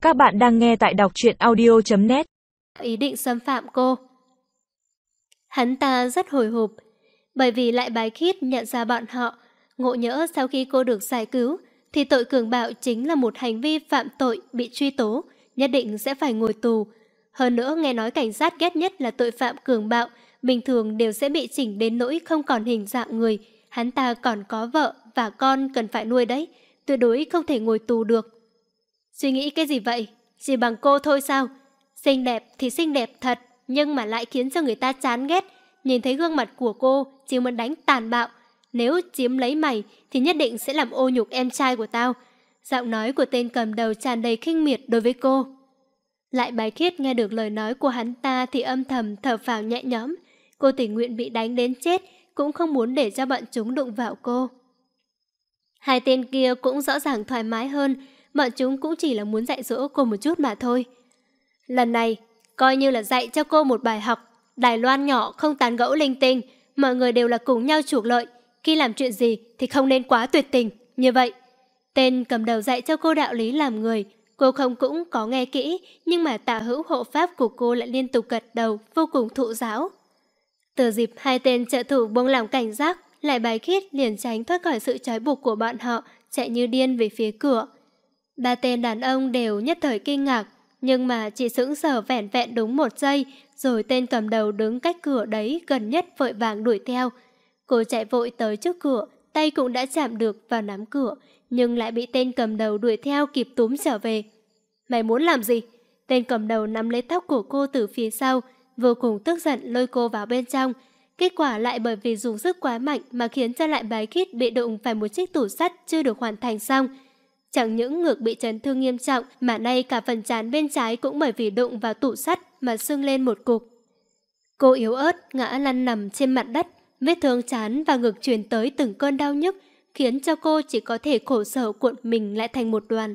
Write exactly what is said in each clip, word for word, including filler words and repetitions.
Các bạn đang nghe tại đọc truyện audio chấm net. Ý định xâm phạm cô. Hắn ta rất hồi hộp, bởi vì Lại Bái Khiết nhận ra bọn họ, ngộ nhỡ sau khi cô được giải cứu, thì tội cường bạo chính là một hành vi phạm tội bị truy tố, nhất định sẽ phải ngồi tù. Hơn nữa nghe nói cảnh sát ghét nhất là tội phạm cường bạo, bình thường đều sẽ bị chỉnh đến nỗi không còn hình dạng người. Hắn ta còn có vợ và con cần phải nuôi đấy, tuyệt đối không thể ngồi tù được. Suy nghĩ cái gì vậy? Chỉ bằng cô thôi sao? Xinh đẹp thì xinh đẹp thật, nhưng mà lại khiến cho người ta chán ghét. Nhìn thấy gương mặt của cô, chỉ muốn đánh tàn bạo. Nếu chiếm lấy mày thì nhất định sẽ làm ô nhục em trai của tao. Giọng nói của tên cầm đầu tràn đầy khinh miệt đối với cô. Lại Bái Khiết nghe được lời nói của hắn ta thì âm thầm thở phào nhẹ nhõm. Cô tình nguyện bị đánh đến chết, cũng không muốn để cho bọn chúng đụng vào cô. Hai tên kia cũng rõ ràng thoải mái hơn, bọn chúng cũng chỉ là muốn dạy dỗ cô một chút mà thôi. Lần này, coi như là dạy cho cô một bài học. Đài Loan nhỏ không tán gẫu linh tinh, mọi người đều là cùng nhau trục lợi. Khi làm chuyện gì thì không nên quá tuyệt tình, như vậy. Tên cầm đầu dạy cho cô đạo lý làm người. Cô không cũng có nghe kỹ, nhưng mà tả hữu hộ pháp của cô lại liên tục gật đầu, vô cùng thụ giáo. Từ dịp hai tên trợ thủ buông lỏng cảnh giác, Lại Bái Khiết liền tránh thoát khỏi sự trói buộc của bọn họ, chạy như điên về phía cửa. Ba tên đàn ông đều nhất thời kinh ngạc, nhưng mà chỉ sững sờ vẻn vẹn đúng một giây, rồi tên cầm đầu đứng cách cửa đấy gần nhất vội vàng đuổi theo. Cô chạy vội tới trước cửa, tay cũng đã chạm được vào nắm cửa, nhưng lại bị tên cầm đầu đuổi theo kịp túm trở về. Mày muốn làm gì? Tên cầm đầu nắm lấy tóc của cô từ phía sau, vô cùng tức giận lôi cô vào bên trong. Kết quả lại bởi vì dùng sức quá mạnh mà khiến cho Lại Bái Khiết bị đụng phải một chiếc tủ sắt chưa được hoàn thành xong. Chẳng những ngực bị chấn thương nghiêm trọng mà nay cả phần trán bên trái cũng bởi vì đụng vào tủ sắt mà sưng lên một cục. Cô yếu ớt ngã lăn nằm trên mặt đất, vết thương trán và ngực truyền tới từng cơn đau nhức, khiến cho cô chỉ có thể khổ sở cuộn mình lại thành một đoàn.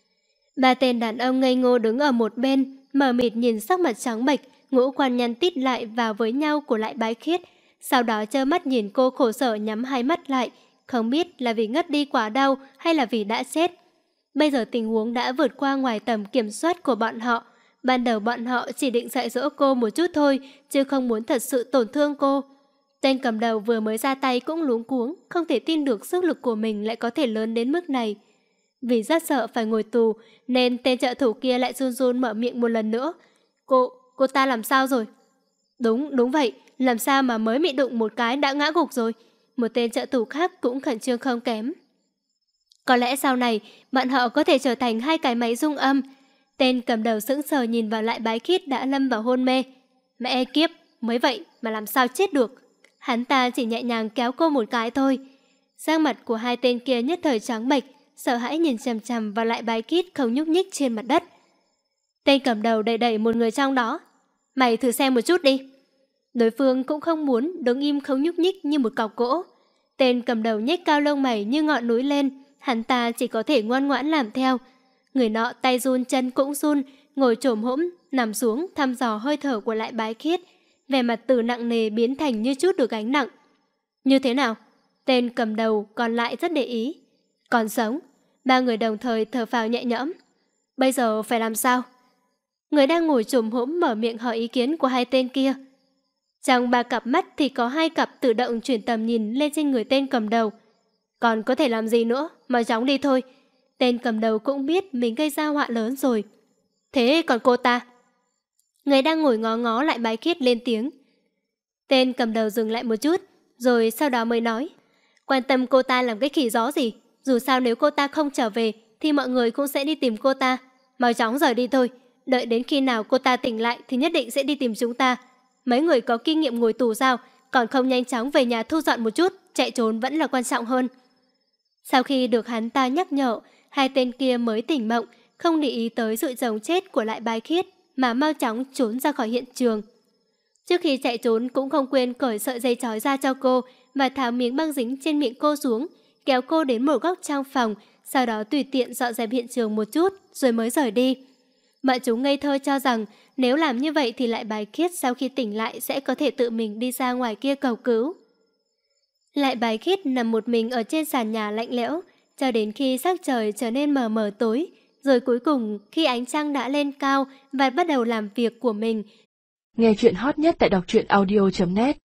Ba tên đàn ông ngây ngô đứng ở một bên, mờ mịt nhìn sắc mặt trắng bệch, ngũ quan nhăn tít lại vào với nhau của Lại Bái Khiết, sau đó trơ mắt nhìn cô khổ sở nhắm hai mắt lại, không biết là vì ngất đi quá đau hay là vì đã chết. Bây giờ tình huống đã vượt qua ngoài tầm kiểm soát của bọn họ. Ban đầu bọn họ chỉ định dạy dỗ cô một chút thôi, chứ không muốn thật sự tổn thương cô. Tên cầm đầu vừa mới ra tay cũng luống cuống, không thể tin được sức lực của mình lại có thể lớn đến mức này. Vì rất sợ phải ngồi tù, nên tên trợ thủ kia lại run run mở miệng một lần nữa. Cô, cô ta làm sao rồi? Đúng, đúng vậy, làm sao mà mới bị đụng một cái đã ngã gục rồi? Một tên trợ thủ khác cũng khẩn trương không kém. Có lẽ sau này, bọn họ có thể trở thành hai cái máy rung âm. Tên cầm đầu sững sờ nhìn vào Lại Bái Khiết đã lâm vào hôn mê. Mẹ kiếp, mới vậy mà làm sao chết được? Hắn ta chỉ nhẹ nhàng kéo cô một cái thôi. Sắc mặt của hai tên kia nhất thời trắng bệch, sợ hãi nhìn chằm chằm vào Lại Bái Khiết không nhúc nhích trên mặt đất. Tên cầm đầu đẩy đẩy một người trong đó. Mày thử xem một chút đi. Đối phương cũng không muốn đứng im không nhúc nhích như một cọc gỗ. Tên cầm đầu nhếch cao lông mày như ngọn núi lên. Hắn ta chỉ có thể ngoan ngoãn làm theo. Người nọ tay run chân cũng run, ngồi chồm hỗn nằm xuống thăm dò hơi thở của Lại Bái Khiết, vẻ mặt từ nặng nề biến thành như chút được gánh nặng. Như thế nào? Tên cầm đầu còn lại rất để ý. Còn sống. Ba người đồng thời thở phào nhẹ nhõm. Bây giờ phải làm sao? Người đang ngồi chồm hỗn mở miệng hỏi ý kiến của hai tên kia. Trong ba cặp mắt thì có hai cặp tự động chuyển tầm nhìn lên trên người tên cầm đầu. Còn có thể làm gì nữa, mà chóng đi thôi. Tên cầm đầu cũng biết mình gây ra họa lớn rồi. Thế còn cô ta? Người đang ngồi ngó ngó Lại Bái Khiết lên tiếng. Tên cầm đầu dừng lại một chút, rồi sau đó mới nói. Quan tâm cô ta làm cái khỉ gió gì? Dù sao nếu cô ta không trở về, thì mọi người cũng sẽ đi tìm cô ta. Mau chóng rời đi thôi. Đợi đến khi nào cô ta tỉnh lại thì nhất định sẽ đi tìm chúng ta. Mấy người có kinh nghiệm ngồi tù sao, còn không nhanh chóng về nhà thu dọn một chút, chạy trốn vẫn là quan trọng hơn. Sau khi được hắn ta nhắc nhở, hai tên kia mới tỉnh mộng, không để ý tới sự sống chết của Lại Bái Khiết mà mau chóng trốn ra khỏi hiện trường. Trước khi chạy trốn cũng không quên cởi sợi dây trói ra cho cô và tháo miếng băng dính trên miệng cô xuống, kéo cô đến một góc trong phòng, sau đó tùy tiện dọn dẹp hiện trường một chút rồi mới rời đi. Bọn chúng ngây thơ cho rằng nếu làm như vậy thì Lại Bái Khiết sau khi tỉnh lại sẽ có thể tự mình đi ra ngoài kia cầu cứu. Lại Bái Khiết nằm một mình ở trên sàn nhà lạnh lẽo, cho đến khi sắc trời trở nên mờ mờ tối, Rồi cuối cùng, khi ánh trăng đã lên cao và bắt đầu làm việc của mình. Nghe chuyện hot nhất tại đọc truyện audio chấm net.